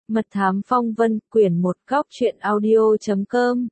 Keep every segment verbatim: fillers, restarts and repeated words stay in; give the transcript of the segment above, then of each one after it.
Mật thám phong vân, quyển một góc truyện audio chấm com.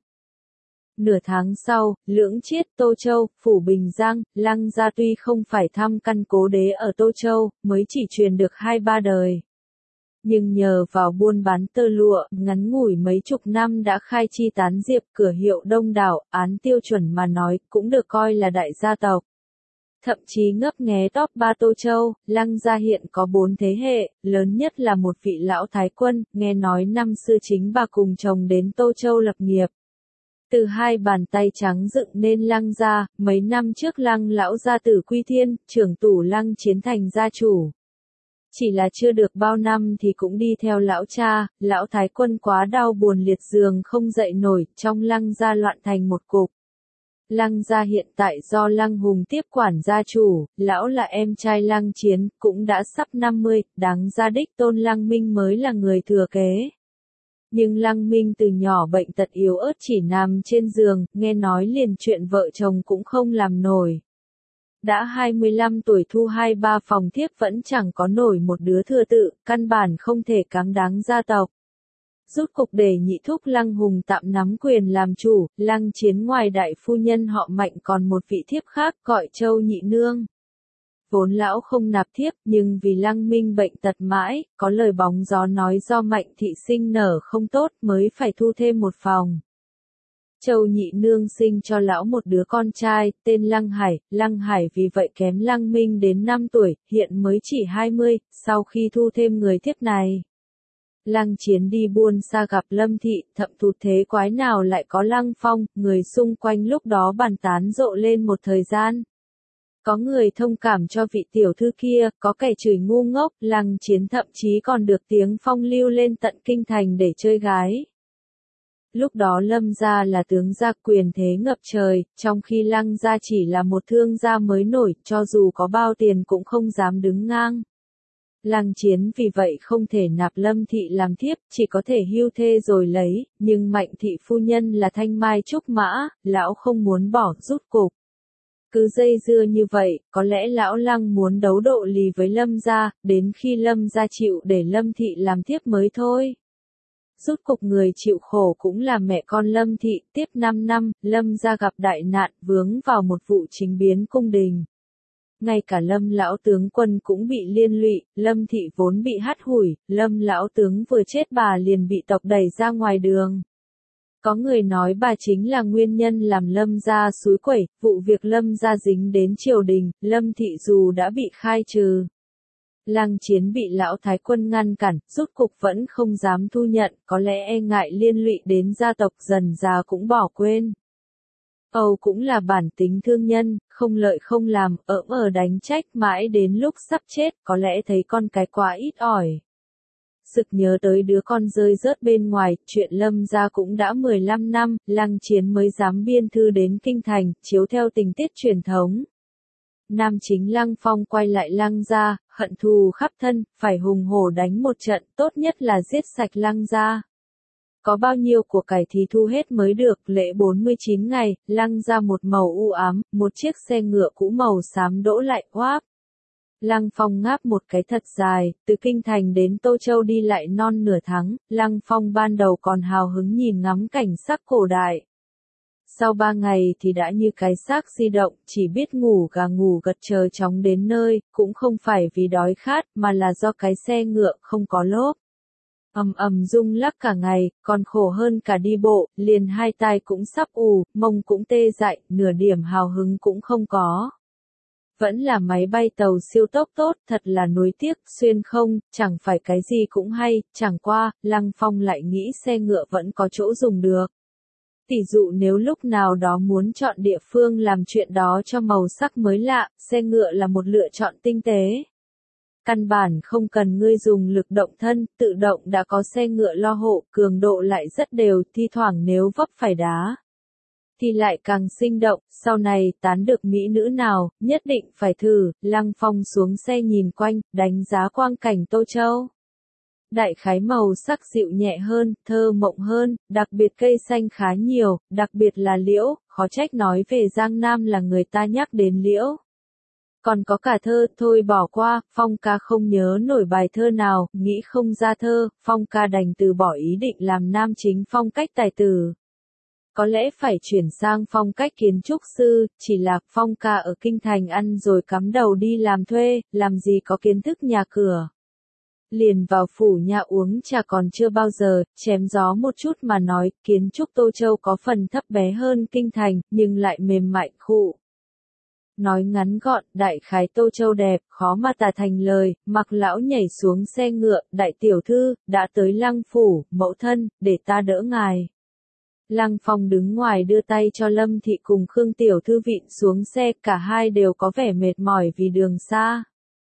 Nửa tháng sau, Lưỡng Chiết, Tô Châu, Phủ Bình Giang, Lăng gia tuy không phải thăm căn cố đế ở Tô Châu, mới chỉ truyền được hai ba đời. Nhưng nhờ vào buôn bán tơ lụa, ngắn ngủi mấy chục năm đã khai chi tán diệp, cửa hiệu đông đảo, án tiêu chuẩn mà nói, cũng được coi là đại gia tộc. Thậm chí ngấp nghé top ba Tô Châu, Lăng gia hiện có bốn thế hệ, lớn nhất là một vị lão thái quân, nghe nói năm xưa chính bà cùng chồng đến Tô Châu lập nghiệp. Từ hai bàn tay trắng dựng nên Lăng gia, mấy năm trước Lăng lão gia tử quy thiên, trưởng tủ Lăng Chiến thành gia chủ. Chỉ là chưa được bao năm thì cũng đi theo lão cha, lão thái quân quá đau buồn liệt giường không dậy nổi, trong Lăng gia loạn thành một cục. Lăng gia hiện tại do Lăng Hùng tiếp quản gia chủ, lão là em trai Lăng Chiến, cũng đã sắp năm mươi, đáng ra đích tôn Lăng Minh mới là người thừa kế. Nhưng Lăng Minh từ nhỏ bệnh tật yếu ớt chỉ nằm trên giường, nghe nói liền chuyện vợ chồng cũng không làm nổi. Đã hai mươi lăm tuổi thu hai ba phòng thiếp vẫn chẳng có nổi một đứa thừa tự, căn bản không thể cáng đáng gia tộc. Rút cục để nhị thúc Lăng Hùng tạm nắm quyền làm chủ, Lăng Chiến ngoài đại phu nhân họ Mạnh còn một vị thiếp khác gọi Châu Nhị Nương. Vốn lão không nạp thiếp, nhưng vì Lăng Minh bệnh tật mãi, có lời bóng gió nói do Mạnh thị sinh nở không tốt mới phải thu thêm một phòng. Châu Nhị Nương sinh cho lão một đứa con trai, tên Lăng Hải, Lăng Hải vì vậy kém Lăng Minh đến năm tuổi, hiện mới chỉ hai mươi, sau khi thu thêm người thiếp này. Lăng Chiến đi buôn xa gặp Lâm Thị, thậm thụt thế quái nào lại có Lăng Phong, người xung quanh lúc đó bàn tán rộ lên một thời gian. Có người thông cảm cho vị tiểu thư kia, có kẻ chửi ngu ngốc, Lăng Chiến thậm chí còn được tiếng phong lưu lên tận kinh thành để chơi gái. Lúc đó Lâm gia là tướng gia quyền thế ngập trời, trong khi Lăng gia chỉ là một thương gia mới nổi, cho dù có bao tiền cũng không dám đứng ngang. Lăng Chiến vì vậy không thể nạp Lâm Thị làm thiếp, chỉ có thể hưu thê rồi lấy, nhưng Mạnh thị phu nhân là thanh mai trúc mã, lão không muốn bỏ rút cục. Cứ dây dưa như vậy, có lẽ lão Lăng muốn đấu độ lì với Lâm gia, đến khi Lâm gia chịu để Lâm Thị làm thiếp mới thôi. Rút cục người chịu khổ cũng là mẹ con Lâm Thị, tiếp năm năm, Lâm gia gặp đại nạn, vướng vào một vụ chính biến cung đình. Ngay cả Lâm lão tướng quân cũng bị liên lụy, Lâm Thị vốn bị hắt hủi, Lâm lão tướng vừa chết bà liền bị tộc đẩy ra ngoài đường. Có người nói bà chính là nguyên nhân làm Lâm gia xúi quẩy, vụ việc Lâm gia dính đến triều đình, Lâm Thị dù đã bị khai trừ. Lăng Chiến bị lão thái quân ngăn cản, rút cục vẫn không dám thu nhận, có lẽ e ngại liên lụy đến gia tộc dần già cũng bỏ quên. Âu cũng là bản tính thương nhân, không lợi không làm, ỡm ở đánh trách mãi đến lúc sắp chết, có lẽ thấy con cái quá ít ỏi. Sực nhớ tới đứa con rơi rớt bên ngoài, chuyện Lâm gia cũng đã mười lăm năm, Lăng Chiến mới dám biên thư đến kinh thành, chiếu theo tình tiết truyền thống. Nam chính Lăng Phong quay lại Lăng gia, hận thù khắp thân, phải hùng hổ đánh một trận, tốt nhất là giết sạch Lăng gia. Có bao nhiêu của cải thì thu hết mới được, lễ bốn mươi chín ngày, Lăng gia một màu u ám, một chiếc xe ngựa cũ màu xám đỗ lại oáp. Lăng Phong ngáp một cái thật dài, từ kinh thành đến Tô Châu đi lại non nửa tháng, Lăng Phong ban đầu còn hào hứng nhìn ngắm cảnh sắc cổ đại. Sau ba ngày thì đã như cái xác di động, chỉ biết ngủ gà ngủ gật chờ chóng đến nơi, cũng không phải vì đói khát, mà là do cái xe ngựa không có lốp. Ầm ầm rung lắc cả ngày, còn khổ hơn cả đi bộ, liền hai tai cũng sắp ù, mông cũng tê dại, nửa điểm hào hứng cũng không có. Vẫn là máy bay tàu siêu tốc tốt, thật là nuối tiếc, xuyên không, chẳng phải cái gì cũng hay, chẳng qua, Lăng Phong lại nghĩ xe ngựa vẫn có chỗ dùng được. Tỷ dụ nếu lúc nào đó muốn chọn địa phương làm chuyện đó cho màu sắc mới lạ, xe ngựa là một lựa chọn tinh tế. Căn bản không cần ngươi dùng lực động thân, tự động đã có xe ngựa lo hộ, cường độ lại rất đều, thi thoảng nếu vấp phải đá thì lại càng sinh động, sau này tán được mỹ nữ nào, nhất định phải thử. Lăng Phong xuống xe nhìn quanh, đánh giá quang cảnh Tô Châu. Đại khái màu sắc dịu nhẹ hơn, thơ mộng hơn, đặc biệt cây xanh khá nhiều, đặc biệt là liễu, khó trách nói về Giang Nam là người ta nhắc đến liễu. Còn có cả thơ, thôi bỏ qua, Phong ca không nhớ nổi bài thơ nào, nghĩ không ra thơ, Phong ca đành từ bỏ ý định làm nam chính phong cách tài tử. Có lẽ phải chuyển sang phong cách kiến trúc sư, chỉ là Phong ca ở kinh thành ăn rồi cắm đầu đi làm thuê, làm gì có kiến thức nhà cửa. Liền vào phủ nhà uống trà còn chưa bao giờ, chém gió một chút mà nói, kiến trúc Tô Châu có phần thấp bé hơn kinh thành, nhưng lại mềm mại khụ. Nói ngắn gọn, đại khái Tô Châu đẹp, khó mà tả thành lời, Mặc lão nhảy xuống xe ngựa, đại tiểu thư, đã tới Lăng phủ, mẫu thân, để ta đỡ ngài. Lăng Phong đứng ngoài đưa tay cho Lâm Thị cùng Khương tiểu thư vịn xuống xe, cả hai đều có vẻ mệt mỏi vì đường xa.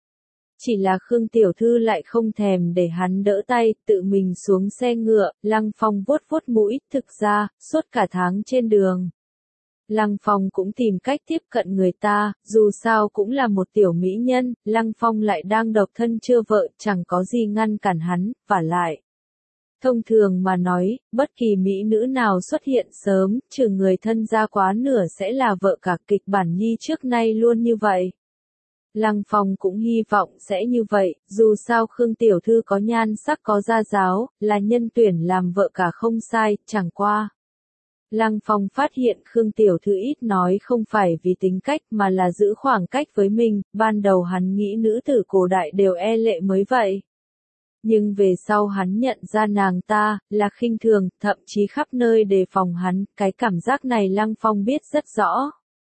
Chỉ là Khương tiểu thư lại không thèm để hắn đỡ tay, tự mình xuống xe ngựa, Lăng Phong vuốt vuốt mũi, thực ra, suốt cả tháng trên đường. Lăng Phong cũng tìm cách tiếp cận người ta, dù sao cũng là một tiểu mỹ nhân, Lăng Phong lại đang độc thân chưa vợ, chẳng có gì ngăn cản hắn, vả lại. Thông thường mà nói, bất kỳ mỹ nữ nào xuất hiện sớm, trừ người thân ra quá nửa sẽ là vợ cả, kịch bản nhi trước nay luôn như vậy. Lăng Phong cũng hy vọng sẽ như vậy, dù sao Khương tiểu thư có nhan sắc có gia giáo, là nhân tuyển làm vợ cả không sai, chẳng qua. Lăng Phong phát hiện Khương tiểu thư ít nói không phải vì tính cách mà là giữ khoảng cách với mình, ban đầu hắn nghĩ nữ tử cổ đại đều e lệ mới vậy. Nhưng về sau hắn nhận ra nàng ta, là khinh thường, thậm chí khắp nơi đề phòng hắn, cái cảm giác này Lăng Phong biết rất rõ.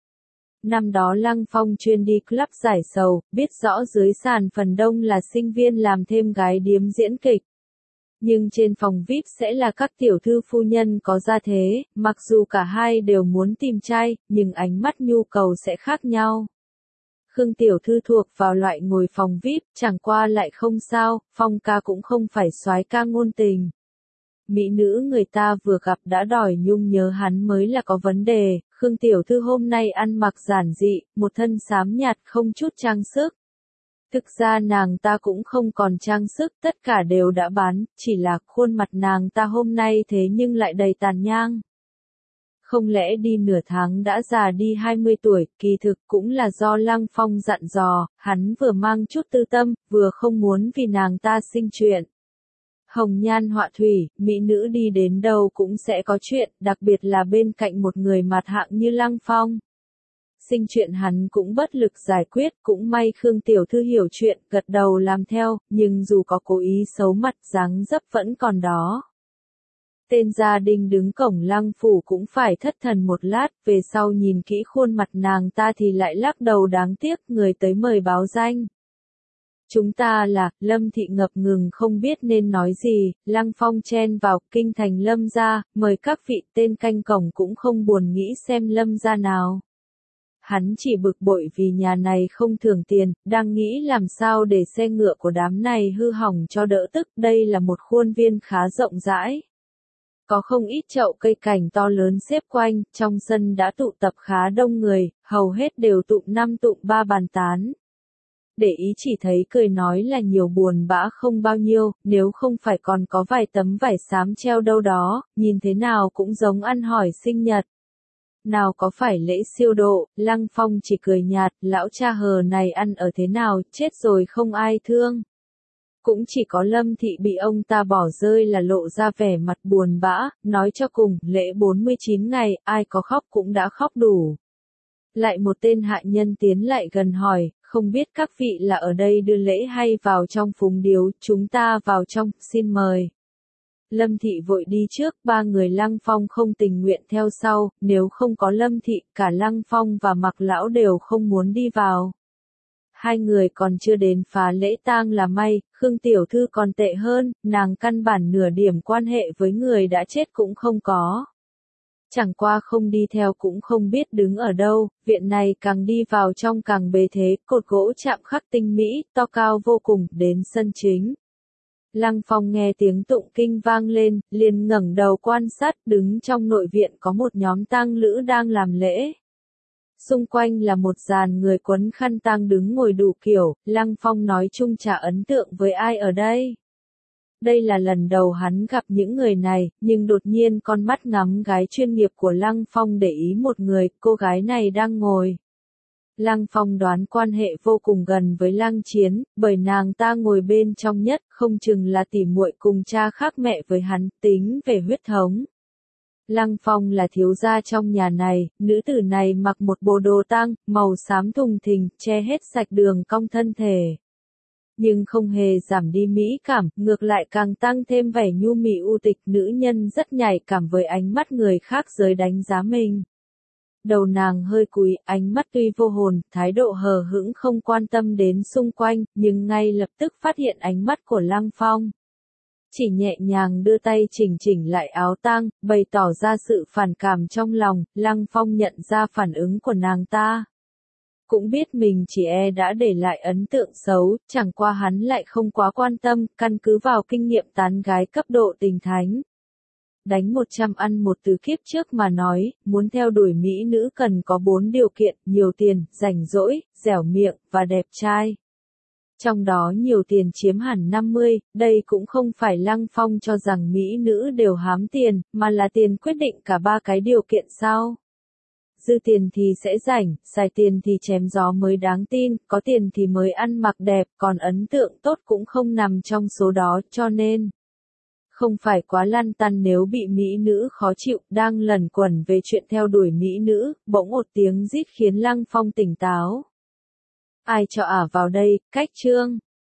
Năm đó Lăng Phong chuyên đi club giải sầu, biết rõ dưới sàn phần đông là sinh viên làm thêm gái điếm diễn kịch. Nhưng trên phòng vi ai pi sẽ là các tiểu thư phu nhân có gia thế, mặc dù cả hai đều muốn tìm trai, nhưng ánh mắt nhu cầu sẽ khác nhau. Khương tiểu thư thuộc vào loại ngồi phòng vi ai pi, chẳng qua lại không sao, Phong ca cũng không phải soái ca ngôn tình. Mỹ nữ người ta vừa gặp đã đòi nhung nhớ hắn mới là có vấn đề, Khương tiểu thư hôm nay ăn mặc giản dị, một thân xám nhạt không chút trang sức. Thực ra nàng ta cũng không còn trang sức, tất cả đều đã bán, chỉ là khuôn mặt nàng ta hôm nay thế nhưng lại đầy tàn nhang. Không lẽ đi nửa tháng đã già đi hai mươi tuổi, kỳ thực cũng là do Lăng Phong dặn dò, hắn vừa mang chút tư tâm, vừa không muốn vì nàng ta sinh chuyện. Hồng nhan họa thủy, mỹ nữ đi đến đâu cũng sẽ có chuyện, đặc biệt là bên cạnh một người mặt hạng như Lăng Phong. Sinh chuyện hắn cũng bất lực giải quyết, cũng may Khương tiểu thư hiểu chuyện, gật đầu làm theo, nhưng dù có cố ý xấu mặt dáng dấp vẫn còn đó. Tên gia đình đứng cổng Lăng phủ cũng phải thất thần một lát, về sau nhìn kỹ khuôn mặt nàng ta thì lại lắc đầu đáng tiếc, người tới mời báo danh. Chúng ta là, Lâm Thị ngập ngừng không biết nên nói gì, Lăng Phong chen vào, kinh thành Lâm gia, mời các vị, tên canh cổng cũng không buồn nghĩ xem Lâm gia nào. Hắn chỉ bực bội vì nhà này không thưởng tiền, đang nghĩ làm sao để xe ngựa của đám này hư hỏng cho đỡ tức, đây là một khuôn viên khá rộng rãi. Có không ít chậu cây cảnh to lớn xếp quanh, trong sân đã tụ tập khá đông người, hầu hết đều tụng năm tụng ba bàn tán. Để ý chỉ thấy cười nói là nhiều buồn bã không bao nhiêu, nếu không phải còn có vài tấm vải xám treo đâu đó, nhìn thế nào cũng giống ăn hỏi sinh nhật. Nào có phải lễ siêu độ, Lăng Phong chỉ cười nhạt, lão cha hờ này ăn ở thế nào, chết rồi không ai thương. Cũng chỉ có Lâm Thị bị ông ta bỏ rơi là lộ ra vẻ mặt buồn bã, nói cho cùng, lễ bốn mươi chín ngày, ai có khóc cũng đã khóc đủ. Lại một tên hạ nhân tiến lại gần hỏi, không biết các vị là ở đây đưa lễ hay vào trong phúng điếu, chúng ta vào trong, xin mời. Lâm Thị vội đi trước, ba người Lăng Phong không tình nguyện theo sau, nếu không có Lâm Thị, cả Lăng Phong và Mặc lão đều không muốn đi vào. Hai người còn chưa đến phá lễ tang là may, Khương tiểu thư còn tệ hơn, nàng căn bản nửa điểm quan hệ với người đã chết cũng không có. Chẳng qua không đi theo cũng không biết đứng ở đâu, viện này càng đi vào trong càng bề thế, cột gỗ chạm khắc tinh mỹ, to cao vô cùng, đến sân chính. Lăng Phong nghe tiếng tụng kinh vang lên, liền ngẩng đầu quan sát, đứng trong nội viện có một nhóm tang lữ đang làm lễ. Xung quanh là một dàn người quấn khăn tang đứng ngồi đủ kiểu, Lăng Phong nói chung chả ấn tượng với ai ở đây. Đây là lần đầu hắn gặp những người này, nhưng đột nhiên con mắt ngắm gái chuyên nghiệp của Lăng Phong để ý một người, cô gái này đang ngồi. Lăng Phong đoán quan hệ vô cùng gần với Lăng Chiến, bởi nàng ta ngồi bên trong nhất, không chừng là tỉ muội cùng cha khác mẹ với hắn, tính về huyết thống. Lăng Phong là thiếu gia trong nhà này, nữ tử này mặc một bộ đồ tang, màu xám thùng thình, che hết sạch đường cong thân thể. Nhưng không hề giảm đi mỹ cảm, ngược lại càng tăng thêm vẻ nhu mị u tịch, nữ nhân rất nhạy cảm với ánh mắt người khác giới đánh giá mình. Đầu nàng hơi cúi, ánh mắt tuy vô hồn, thái độ hờ hững không quan tâm đến xung quanh, nhưng ngay lập tức phát hiện ánh mắt của Lăng Phong. Chỉ nhẹ nhàng đưa tay chỉnh chỉnh lại áo tang, bày tỏ ra sự phản cảm trong lòng, Lăng Phong nhận ra phản ứng của nàng ta. Cũng biết mình chỉ e đã để lại ấn tượng xấu, chẳng qua hắn lại không quá quan tâm, căn cứ vào kinh nghiệm tán gái cấp độ tình thánh. Đánh một trăm ăn một từ kiếp trước mà nói, muốn theo đuổi mỹ nữ cần có bốn điều kiện, nhiều tiền, rảnh rỗi, dẻo miệng, và đẹp trai. Trong đó nhiều tiền chiếm hẳn năm mươi, đây cũng không phải Lăng Phong cho rằng mỹ nữ đều hám tiền, mà là tiền quyết định cả ba cái điều kiện sau. Dư tiền thì sẽ rảnh, xài tiền thì chém gió mới đáng tin, có tiền thì mới ăn mặc đẹp, còn ấn tượng tốt cũng không nằm trong số đó, cho nên không phải quá lăn tăn nếu bị mỹ nữ khó chịu, đang lẩn quẩn về chuyện theo đuổi mỹ nữ, bỗng một tiếng rít khiến Lăng Phong tỉnh táo. Ai cho ả vào đây, cách chương.